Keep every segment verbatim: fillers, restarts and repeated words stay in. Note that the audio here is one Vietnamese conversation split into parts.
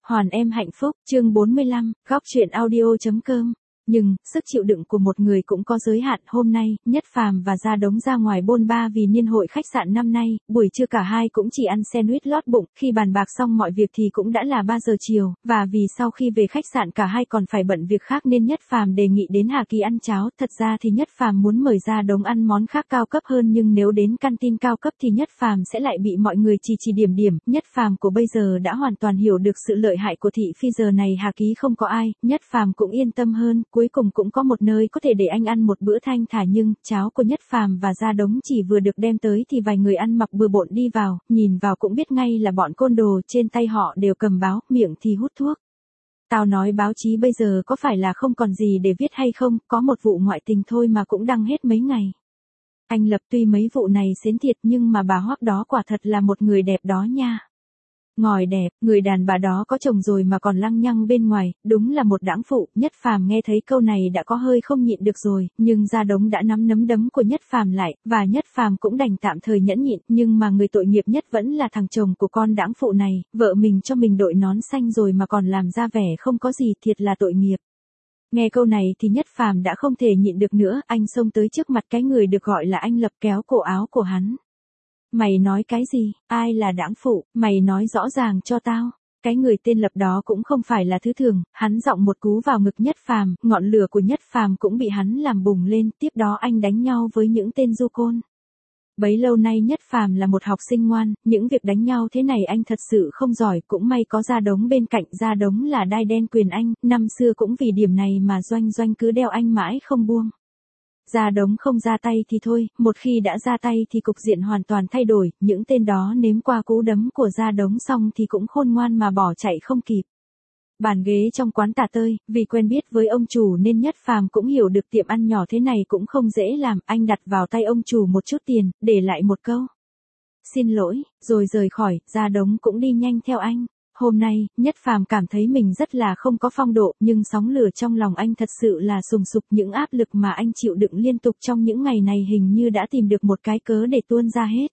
Hoàn em hạnh phúc, chương bốn mươi lăm, góc truyện audio.com. Nhưng, sức chịu đựng của một người cũng có giới hạn. Hôm nay, Nhất Phàm và Gia Đống ra ngoài bôn ba vì niên hội khách sạn năm nay, buổi trưa cả hai cũng chỉ ăn sandwich lót bụng, khi bàn bạc xong mọi việc thì cũng đã là ba giờ chiều, và vì sau khi về khách sạn cả hai còn phải bận việc khác nên Nhất Phàm đề nghị đến Hà Kỳ ăn cháo. Thật ra thì Nhất Phàm muốn mời Gia Đống ăn món khác cao cấp hơn, nhưng nếu đến canteen cao cấp thì Nhất Phàm sẽ lại bị mọi người chỉ chỉ điểm điểm. Nhất Phàm của bây giờ đã hoàn toàn hiểu được sự lợi hại của thị phi, giờ này Hà Ký không có ai, Nhất Phàm cũng yên tâm hơn, cuối cùng cũng có một nơi có thể để anh ăn một bữa thanh thả. Nhưng cháo của Nhất Phàm và Gia Đống chỉ vừa được đem tới thì vài người ăn mặc bừa bộn đi vào, nhìn vào cũng biết ngay là bọn côn đồ, trên tay họ đều cầm báo, miệng thì hút thuốc. Tao nói báo chí bây giờ có phải là không còn gì để viết hay không, có một vụ ngoại tình thôi mà cũng đăng hết mấy ngày. Anh Lập tuy mấy vụ này xến thiệt nhưng mà bà Hoắc đó quả thật là một người đẹp đó nha. Ngòi đẹp, người đàn bà đó có chồng rồi mà còn lăng nhăng bên ngoài, đúng là một đãng phụ. Nhất Phàm nghe thấy câu này đã có hơi không nhịn được rồi, nhưng Gia Đống đã nắm nắm đấm của Nhất Phàm lại, và Nhất Phàm cũng đành tạm thời nhẫn nhịn, nhưng mà người tội nghiệp nhất vẫn là thằng chồng của con đãng phụ này, vợ mình cho mình đội nón xanh rồi mà còn làm ra vẻ không có gì, thiệt là tội nghiệp. Nghe câu này thì Nhất Phàm đã không thể nhịn được nữa, anh xông tới trước mặt cái người được gọi là anh Lập, kéo cổ áo của hắn. Mày nói cái gì, ai là đãng phụ, mày nói rõ ràng cho tao. Cái người tên Lập đó cũng không phải là thứ thường, hắn giọng một cú vào ngực Nhất Phàm, ngọn lửa của Nhất Phàm cũng bị hắn làm bùng lên, tiếp đó anh đánh nhau với những tên du côn. Bấy lâu nay Nhất Phàm là một học sinh ngoan, những việc đánh nhau thế này anh thật sự không giỏi, cũng may có Gia Đống bên cạnh. Gia Đống là đai đen quyền anh, năm xưa cũng vì điểm này mà Doanh Doanh cứ đeo anh mãi không buông. Gia Đống không ra tay thì thôi, một khi đã ra tay thì cục diện hoàn toàn thay đổi, những tên đó nếm qua cú đấm của Gia Đống xong thì cũng khôn ngoan mà bỏ chạy không kịp. Bàn ghế trong quán tà tơi, vì quen biết với ông chủ nên Nhất Phàm cũng hiểu được tiệm ăn nhỏ thế này cũng không dễ làm, anh đặt vào tay ông chủ một chút tiền, để lại một câu xin lỗi, rồi rời khỏi. Gia Đống cũng đi nhanh theo anh. Hôm nay, Nhất Phàm cảm thấy mình rất là không có phong độ, nhưng sóng lửa trong lòng anh thật sự là sùng sục, những áp lực mà anh chịu đựng liên tục trong những ngày này hình như đã tìm được một cái cớ để tuôn ra hết.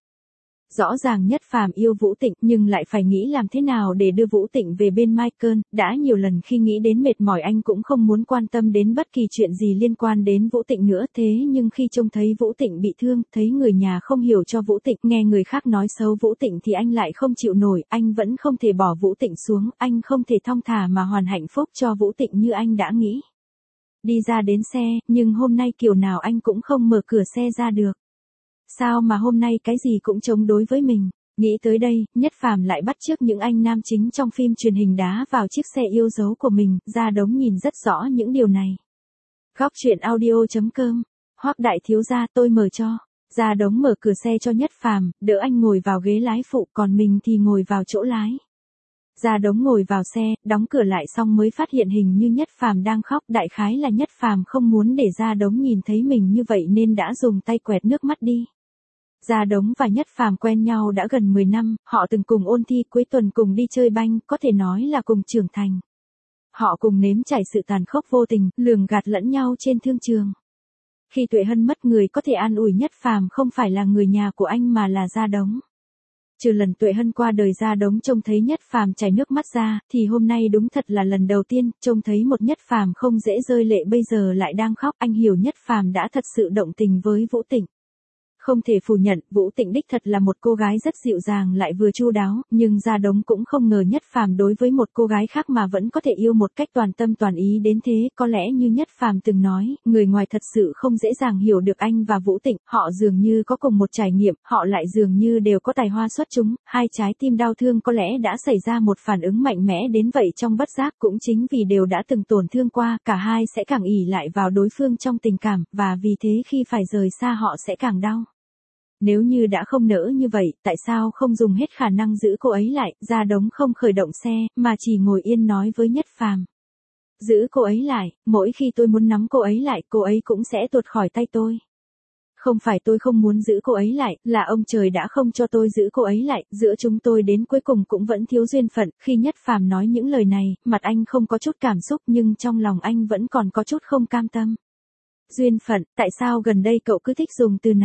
Rõ ràng Nhất Phàm yêu Vũ Tịnh, nhưng lại phải nghĩ làm thế nào để đưa Vũ Tịnh về bên Michael. Đã nhiều lần khi nghĩ đến mệt mỏi anh cũng không muốn quan tâm đến bất kỳ chuyện gì liên quan đến Vũ Tịnh nữa, thế nhưng khi trông thấy Vũ Tịnh bị thương, thấy người nhà không hiểu cho Vũ Tịnh, nghe người khác nói xấu Vũ Tịnh thì anh lại không chịu nổi, anh vẫn không thể bỏ Vũ Tịnh xuống, anh không thể thong thả mà hoàn hạnh phúc cho Vũ Tịnh như anh đã nghĩ. Đi ra đến xe, nhưng hôm nay kiểu nào anh cũng không mở cửa xe ra được. Sao mà hôm nay cái gì cũng chống đối với mình? Nghĩ tới đây, Nhất Phàm lại bắt chước những anh nam chính trong phim truyền hình đá vào chiếc xe yêu dấu của mình. Gia Đống nhìn rất rõ những điều này. Góc truyện audio.com. Hoắc đại thiếu gia, tôi mở cho. Gia Đống mở cửa xe cho Nhất Phàm, đỡ anh ngồi vào ghế lái phụ, còn mình thì ngồi vào chỗ lái. Gia Đống ngồi vào xe, đóng cửa lại xong mới phát hiện hình như Nhất Phàm đang khóc, đại khái là Nhất Phàm không muốn để Gia Đống nhìn thấy mình như vậy nên đã dùng tay quẹt nước mắt đi. Gia Đống và Nhất Phàm quen nhau đã gần mười năm, họ từng cùng ôn thi, cuối tuần cùng đi chơi banh, có thể nói là cùng trưởng thành. Họ cùng nếm trải sự tàn khốc vô tình, lường gạt lẫn nhau trên thương trường. Khi Tuệ Hân mất, người có thể an ủi Nhất Phàm không phải là người nhà của anh mà là Gia Đống. Trừ lần Tuệ Hân qua đời Gia Đống trông thấy Nhất Phàm chảy nước mắt ra, thì hôm nay đúng thật là lần đầu tiên trông thấy một Nhất Phàm không dễ rơi lệ bây giờ lại đang khóc. Anh hiểu Nhất Phàm đã thật sự động tình với Vũ Tịnh. Không thể phủ nhận, Vũ Tịnh đích thật là một cô gái rất dịu dàng lại vừa chu đáo, nhưng Gia Đống cũng không ngờ Nhất Phàm đối với một cô gái khác mà vẫn có thể yêu một cách toàn tâm toàn ý đến thế. Có lẽ như Nhất Phàm từng nói, người ngoài thật sự không dễ dàng hiểu được anh và Vũ Tịnh, họ dường như có cùng một trải nghiệm, họ lại dường như đều có tài hoa xuất chúng, hai trái tim đau thương có lẽ đã xảy ra một phản ứng mạnh mẽ đến vậy trong bất giác, cũng chính vì đều đã từng tổn thương qua, cả hai sẽ càng ỷ lại vào đối phương trong tình cảm, và vì thế khi phải rời xa họ sẽ càng đau. Nếu như đã không nỡ như vậy, tại sao không dùng hết khả năng giữ cô ấy lại? Gia Đống không khởi động xe, mà chỉ ngồi yên nói với Nhất Phàm. Giữ cô ấy lại, mỗi khi tôi muốn nắm cô ấy lại, cô ấy cũng sẽ tuột khỏi tay tôi. Không phải tôi không muốn giữ cô ấy lại, là ông trời đã không cho tôi giữ cô ấy lại, giữa chúng tôi đến cuối cùng cũng vẫn thiếu duyên phận. Khi Nhất Phàm nói những lời này, mặt anh không có chút cảm xúc nhưng trong lòng anh vẫn còn có chút không cam tâm. Duyên phận, tại sao gần đây cậu cứ thích dùng từ này?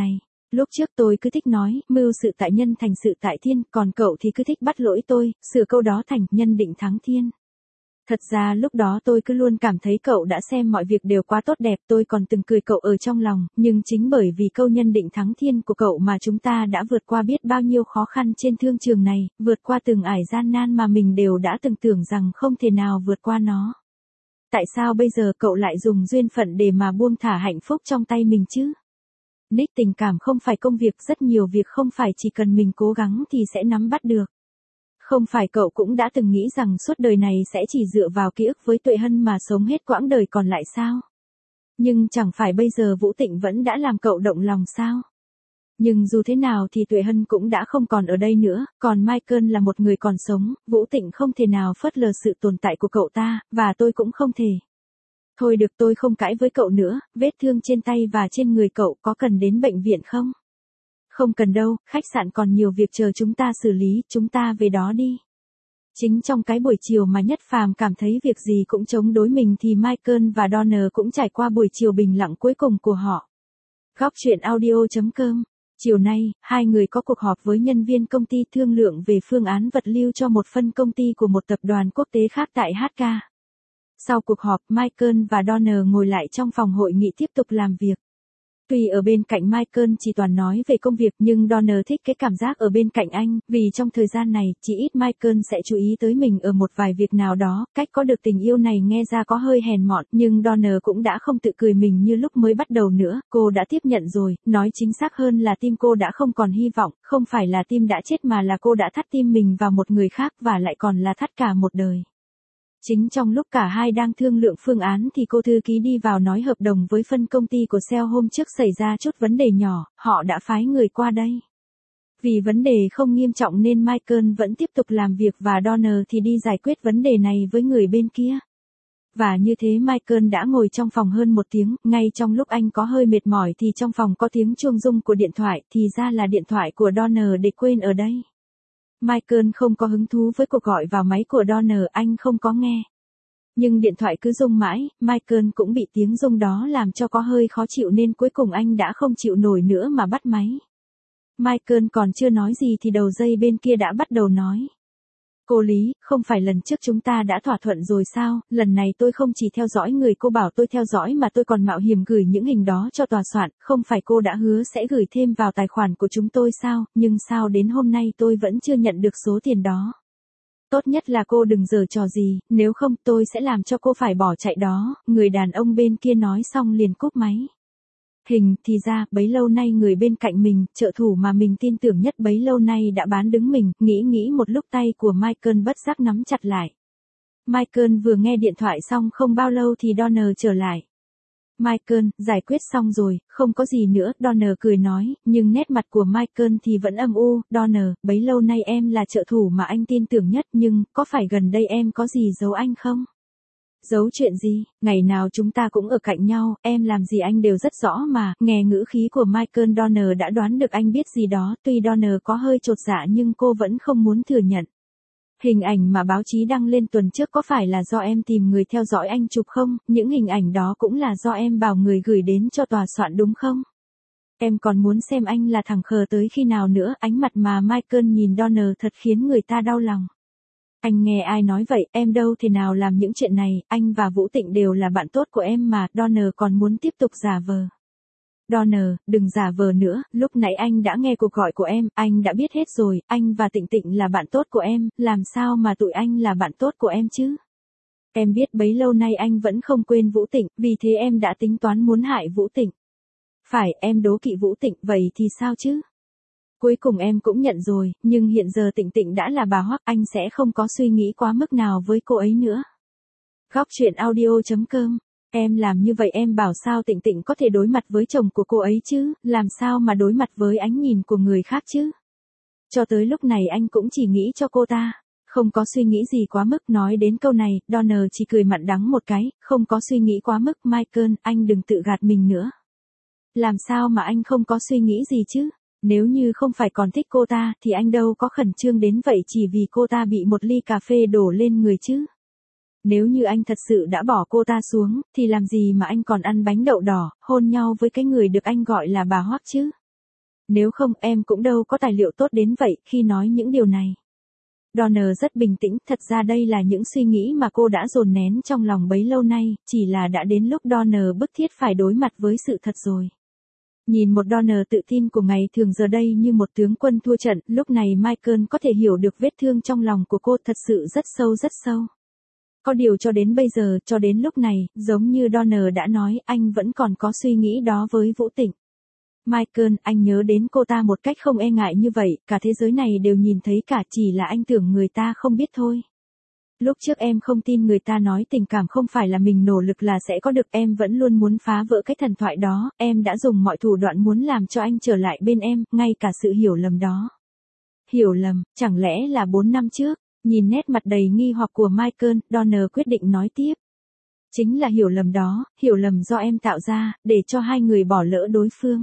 Lúc trước tôi cứ thích nói, mưu sự tại nhân thành sự tại thiên, còn cậu thì cứ thích bắt lỗi tôi, sửa câu đó thành nhân định thắng thiên. Thật ra lúc đó tôi cứ luôn cảm thấy cậu đã xem mọi việc đều quá tốt đẹp, tôi còn từng cười cậu ở trong lòng, nhưng chính bởi vì câu nhân định thắng thiên của cậu mà chúng ta đã vượt qua biết bao nhiêu khó khăn trên thương trường này, vượt qua từng ải gian nan mà mình đều đã từng tưởng rằng không thể nào vượt qua nó. Tại sao bây giờ cậu lại dùng duyên phận để mà buông thả hạnh phúc trong tay mình chứ? Nick, tình cảm không phải công việc, rất nhiều việc không phải chỉ cần mình cố gắng thì sẽ nắm bắt được. Không phải cậu cũng đã từng nghĩ rằng suốt đời này sẽ chỉ dựa vào ký ức với Tuệ Hân mà sống hết quãng đời còn lại sao? Nhưng chẳng phải bây giờ Vũ Tịnh vẫn đã làm cậu động lòng sao? Nhưng dù thế nào thì Tuệ Hân cũng đã không còn ở đây nữa, còn Michael là một người còn sống, Vũ Tịnh không thể nào phớt lờ sự tồn tại của cậu ta, và tôi cũng không thể. Thôi được, tôi không cãi với cậu nữa, vết thương trên tay và trên người cậu có cần đến bệnh viện không? Không cần đâu, khách sạn còn nhiều việc chờ chúng ta xử lý, chúng ta về đó đi. Chính trong cái buổi chiều mà Nhất Phàm cảm thấy việc gì cũng chống đối mình thì Michael và Donner cũng trải qua buổi chiều bình lặng cuối cùng của họ. Góc truyện audio chấm com. Chiều nay, hai người có cuộc họp với nhân viên công ty thương lượng về phương án vật lưu cho một phân công ty của một tập đoàn quốc tế khác tại hát ca. Sau cuộc họp, Michael và Donner ngồi lại trong phòng hội nghị tiếp tục làm việc. Tuy ở bên cạnh Michael chỉ toàn nói về công việc nhưng Donner thích cái cảm giác ở bên cạnh anh, vì trong thời gian này, chỉ ít Michael sẽ chú ý tới mình ở một vài việc nào đó, cách có được tình yêu này nghe ra có hơi hèn mọn, nhưng Donner cũng đã không tự cười mình như lúc mới bắt đầu nữa, cô đã tiếp nhận rồi, nói chính xác hơn là tim cô đã không còn hy vọng, không phải là tim đã chết mà là cô đã thắt tim mình vào một người khác và lại còn là thắt cả một đời. Chính trong lúc cả hai đang thương lượng phương án thì cô thư ký đi vào nói hợp đồng với phân công ty của Sale hôm trước xảy ra chút vấn đề nhỏ, họ đã phái người qua đây. Vì vấn đề không nghiêm trọng nên Michael vẫn tiếp tục làm việc và Donner thì đi giải quyết vấn đề này với người bên kia. Và như thế Michael đã ngồi trong phòng hơn một tiếng, ngay trong lúc anh có hơi mệt mỏi thì trong phòng có tiếng chuông rung của điện thoại, thì ra là điện thoại của Donner để quên ở đây. Michael không có hứng thú với cuộc gọi vào máy của Donner, anh không có nghe. Nhưng điện thoại cứ rung mãi, Michael cũng bị tiếng rung đó làm cho có hơi khó chịu nên cuối cùng anh đã không chịu nổi nữa mà bắt máy. Michael còn chưa nói gì thì đầu dây bên kia đã bắt đầu nói. Cô Lý, không phải lần trước chúng ta đã thỏa thuận rồi sao, lần này tôi không chỉ theo dõi người cô bảo tôi theo dõi mà tôi còn mạo hiểm gửi những hình đó cho tòa soạn, không phải cô đã hứa sẽ gửi thêm vào tài khoản của chúng tôi sao, nhưng sao đến hôm nay tôi vẫn chưa nhận được số tiền đó. Tốt nhất là cô đừng giở trò gì, nếu không tôi sẽ làm cho cô phải bỏ chạy đó, người đàn ông bên kia nói xong liền cúp máy. Hình, thì ra, bấy lâu nay người bên cạnh mình, trợ thủ mà mình tin tưởng nhất bấy lâu nay đã bán đứng mình, nghĩ nghĩ một lúc tay của Michael bất giác nắm chặt lại. Michael vừa nghe điện thoại xong không bao lâu thì Donner trở lại. Michael, giải quyết xong rồi, không có gì nữa, Donner cười nói, nhưng nét mặt của Michael thì vẫn âm u. Donner, bấy lâu nay em là trợ thủ mà anh tin tưởng nhất nhưng, có phải gần đây em có gì giấu anh không? Giấu chuyện gì, ngày nào chúng ta cũng ở cạnh nhau, em làm gì anh đều rất rõ mà, nghe ngữ khí của Michael Donner đã đoán được anh biết gì đó, tuy Donner có hơi chột dạ nhưng cô vẫn không muốn thừa nhận. Hình ảnh mà báo chí đăng lên tuần trước có phải là do em tìm người theo dõi anh chụp không, những hình ảnh đó cũng là do em bảo người gửi đến cho tòa soạn đúng không? Em còn muốn xem anh là thằng khờ tới khi nào nữa, ánh mặt mà Michael nhìn Donner thật khiến người ta đau lòng. Anh nghe ai nói vậy, em đâu thể nào làm những chuyện này, anh và Vũ Tịnh đều là bạn tốt của em mà, Donner còn muốn tiếp tục giả vờ. Donner, đừng giả vờ nữa, lúc nãy anh đã nghe cuộc gọi của em, anh đã biết hết rồi, anh và Tịnh Tịnh là bạn tốt của em, làm sao mà tụi anh là bạn tốt của em chứ? Em biết bấy lâu nay anh vẫn không quên Vũ Tịnh, vì thế em đã tính toán muốn hại Vũ Tịnh. Phải, em đố kỵ Vũ Tịnh, vậy thì sao chứ? Cuối cùng em cũng nhận rồi, nhưng hiện giờ Tịnh Tịnh đã là bà Hoắc, anh sẽ không có suy nghĩ quá mức nào với cô ấy nữa. Góc truyện audio chấm com. Em làm như vậy em bảo sao Tịnh Tịnh có thể đối mặt với chồng của cô ấy chứ, làm sao mà đối mặt với ánh nhìn của người khác chứ? Cho tới lúc này anh cũng chỉ nghĩ cho cô ta, không có suy nghĩ gì quá mức. Nói đến câu này, Donner chỉ cười mặn đắng một cái, không có suy nghĩ quá mức. Michael, anh đừng tự gạt mình nữa. Làm sao mà anh không có suy nghĩ gì chứ? Nếu như không phải còn thích cô ta thì anh đâu có khẩn trương đến vậy chỉ vì cô ta bị một ly cà phê đổ lên người chứ. Nếu như anh thật sự đã bỏ cô ta xuống, thì làm gì mà anh còn ăn bánh đậu đỏ, hôn nhau với cái người được anh gọi là bà Hoắc chứ? Nếu không em cũng đâu có tài liệu tốt đến vậy khi nói những điều này. Donner rất bình tĩnh, thật ra đây là những suy nghĩ mà cô đã dồn nén trong lòng bấy lâu nay, chỉ là đã đến lúc Donner bức thiết phải đối mặt với sự thật rồi. Nhìn một Donner tự tin của ngày thường giờ đây như một tướng quân thua trận, lúc này Michael có thể hiểu được vết thương trong lòng của cô thật sự rất sâu rất sâu. Có điều cho đến bây giờ, cho đến lúc này, giống như Donner đã nói, anh vẫn còn có suy nghĩ đó với Vũ Tịnh. Michael, anh nhớ đến cô ta một cách không e ngại như vậy, cả thế giới này đều nhìn thấy cả, chỉ là anh tưởng người ta không biết thôi. Lúc trước em không tin người ta nói tình cảm không phải là mình nỗ lực là sẽ có được, em vẫn luôn muốn phá vỡ cái thần thoại đó, em đã dùng mọi thủ đoạn muốn làm cho anh trở lại bên em, ngay cả sự hiểu lầm đó. Hiểu lầm, chẳng lẽ là bốn năm trước? Nhìn nét mặt đầy nghi hoặc của Michael, Donner quyết định nói tiếp. Chính là hiểu lầm đó, hiểu lầm do em tạo ra, để cho hai người bỏ lỡ đối phương.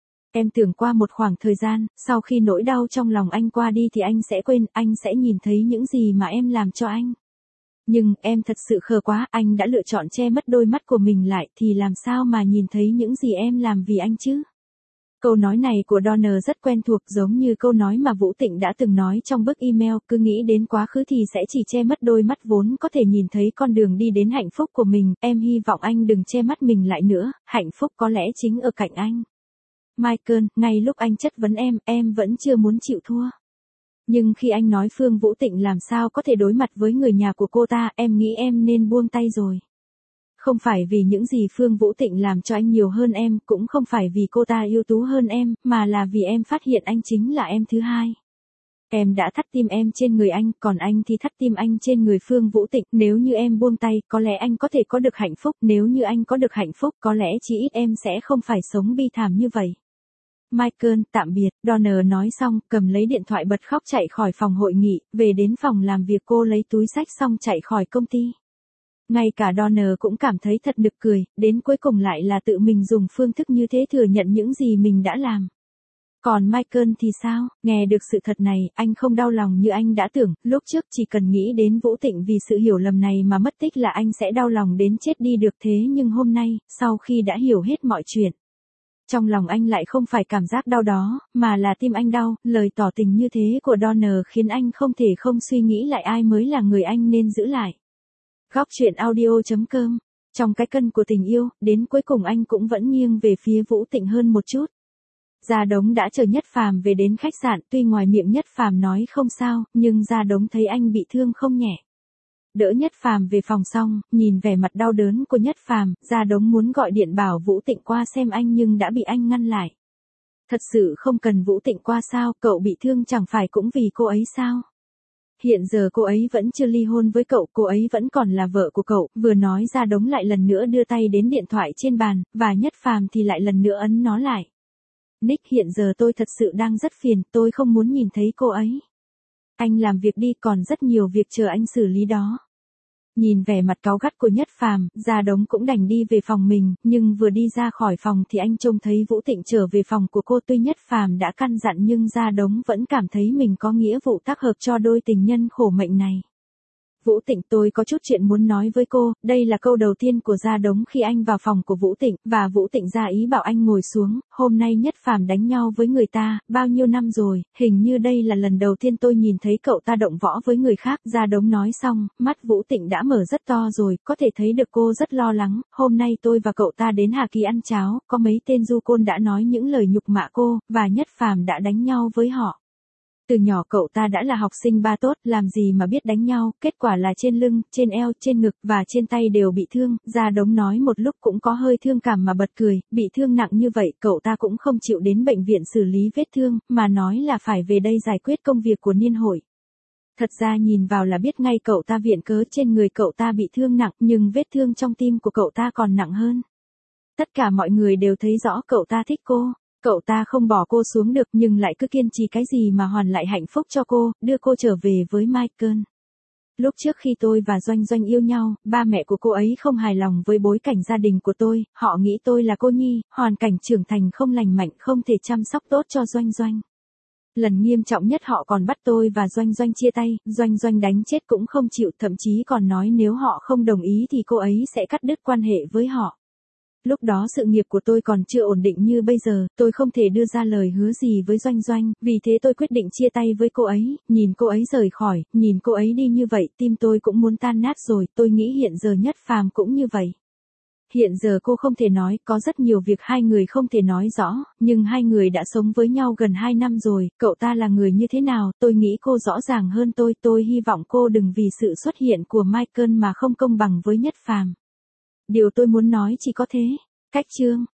Em tưởng qua một khoảng thời gian, sau khi nỗi đau trong lòng anh qua đi thì anh sẽ quên, anh sẽ nhìn thấy những gì mà em làm cho anh. Nhưng, em thật sự khờ quá, anh đã lựa chọn che mất đôi mắt của mình lại, thì làm sao mà nhìn thấy những gì em làm vì anh chứ? Câu nói này của Donner rất quen thuộc, giống như câu nói mà Vũ Tịnh đã từng nói trong bức email, cứ nghĩ đến quá khứ thì sẽ chỉ che mất đôi mắt vốn có thể nhìn thấy con đường đi đến hạnh phúc của mình, em hy vọng anh đừng che mắt mình lại nữa, hạnh phúc có lẽ chính ở cạnh anh. Michael, ngay lúc anh chất vấn em, em vẫn chưa muốn chịu thua. Nhưng khi anh nói Phương Vũ Tịnh làm sao có thể đối mặt với người nhà của cô ta, em nghĩ em nên buông tay rồi. Không phải vì những gì Phương Vũ Tịnh làm cho anh nhiều hơn em, cũng không phải vì cô ta ưu tú hơn em, mà là vì em phát hiện anh chính là em thứ hai. Em đã thắt tim em trên người anh, còn anh thì thắt tim anh trên người Phương Vũ Tịnh, nếu như em buông tay, có lẽ anh có thể có được hạnh phúc, nếu như anh có được hạnh phúc, có lẽ chỉ ít em sẽ không phải sống bi thảm như vậy. Michael, tạm biệt, Donner nói xong, cầm lấy điện thoại bật khóc chạy khỏi phòng hội nghị, về đến phòng làm việc cô lấy túi xách xong chạy khỏi công ty. Ngay cả Donner cũng cảm thấy thật nực cười, đến cuối cùng lại là tự mình dùng phương thức như thế thừa nhận những gì mình đã làm. Còn Michael thì sao, nghe được sự thật này, anh không đau lòng như anh đã tưởng, lúc trước chỉ cần nghĩ đến Vũ Tịnh vì sự hiểu lầm này mà mất tích là anh sẽ đau lòng đến chết đi được, thế nhưng hôm nay, sau khi đã hiểu hết mọi chuyện, trong lòng anh lại không phải cảm giác đau đó, mà là tim anh đau, lời tỏ tình như thế của Donner khiến anh không thể không suy nghĩ lại ai mới là người anh nên giữ lại. Góc truyện audio chấm com, trong cái cân của tình yêu, đến cuối cùng anh cũng vẫn nghiêng về phía Vũ Tịnh hơn một chút. Gia Đống đã chờ Nhất Phàm về đến khách sạn, tuy ngoài miệng Nhất Phàm nói không sao, nhưng Gia Đống thấy anh bị thương không nhẹ. Đỡ Nhất Phàm về phòng xong, nhìn vẻ mặt đau đớn của Nhất Phàm, Gia Đống muốn gọi điện bảo Vũ Tịnh qua xem anh nhưng đã bị anh ngăn lại. Thật sự không cần Vũ Tịnh qua sao, cậu bị thương chẳng phải cũng vì cô ấy sao? Hiện giờ cô ấy vẫn chưa ly hôn với cậu, cô ấy vẫn còn là vợ của cậu, vừa nói Gia Đống lại lần nữa đưa tay đến điện thoại trên bàn, và Nhất Phàm thì lại lần nữa ấn nó lại. Nick, hiện giờ tôi thật sự đang rất phiền, tôi không muốn nhìn thấy cô ấy. Anh làm việc đi, còn rất nhiều việc chờ anh xử lý đó. Nhìn vẻ mặt cáu gắt của Nhất Phàm, Gia Đống cũng đành đi về phòng mình, nhưng vừa đi ra khỏi phòng thì anh trông thấy Vũ Tịnh trở về phòng của cô, tuy Nhất Phàm đã căn dặn nhưng Gia Đống vẫn cảm thấy mình có nghĩa vụ tác hợp cho đôi tình nhân khổ mệnh này. Vũ Tịnh, tôi có chút chuyện muốn nói với cô, đây là câu đầu tiên của Gia Đống khi anh vào phòng của Vũ Tịnh, và Vũ Tịnh ra ý bảo anh ngồi xuống, hôm nay Nhất Phàm đánh nhau với người ta, bao nhiêu năm rồi, hình như đây là lần đầu tiên tôi nhìn thấy cậu ta động võ với người khác. Gia Đống nói xong, mắt Vũ Tịnh đã mở rất to rồi, có thể thấy được cô rất lo lắng, hôm nay tôi và cậu ta đến Hà Kỳ ăn cháo, có mấy tên du côn đã nói những lời nhục mạ cô, và Nhất Phàm đã đánh nhau với họ. Từ nhỏ cậu ta đã là học sinh ba tốt, làm gì mà biết đánh nhau, kết quả là trên lưng, trên eo, trên ngực, và trên tay đều bị thương. Gia Đống nói một lúc cũng có hơi thương cảm mà bật cười, bị thương nặng như vậy, cậu ta cũng không chịu đến bệnh viện xử lý vết thương, mà nói là phải về đây giải quyết công việc của niên hội. Thật ra nhìn vào là biết ngay cậu ta viện cớ, trên người cậu ta bị thương nặng, nhưng vết thương trong tim của cậu ta còn nặng hơn. Tất cả mọi người đều thấy rõ cậu ta thích cô. Cậu ta không bỏ cô xuống được nhưng lại cứ kiên trì cái gì mà hoàn lại hạnh phúc cho cô, đưa cô trở về với Michael. Lúc trước khi tôi và Doanh Doanh yêu nhau, ba mẹ của cô ấy không hài lòng với bối cảnh gia đình của tôi, họ nghĩ tôi là cô nhi, hoàn cảnh trưởng thành không lành mạnh, không thể chăm sóc tốt cho Doanh Doanh. Lần nghiêm trọng nhất họ còn bắt tôi và Doanh Doanh chia tay, Doanh Doanh đánh chết cũng không chịu, thậm chí còn nói nếu họ không đồng ý thì cô ấy sẽ cắt đứt quan hệ với họ. Lúc đó sự nghiệp của tôi còn chưa ổn định như bây giờ, tôi không thể đưa ra lời hứa gì với Doanh Doanh, vì thế tôi quyết định chia tay với cô ấy, nhìn cô ấy rời khỏi, nhìn cô ấy đi như vậy, tim tôi cũng muốn tan nát rồi, tôi nghĩ hiện giờ Nhất Phàm cũng như vậy. Hiện giờ cô không thể nói, có rất nhiều việc hai người không thể nói rõ, nhưng hai người đã sống với nhau gần hai năm rồi, cậu ta là người như thế nào, tôi nghĩ cô rõ ràng hơn tôi, tôi hy vọng cô đừng vì sự xuất hiện của Michael mà không công bằng với Nhất Phàm. Điều tôi muốn nói chỉ có thế. Cách chương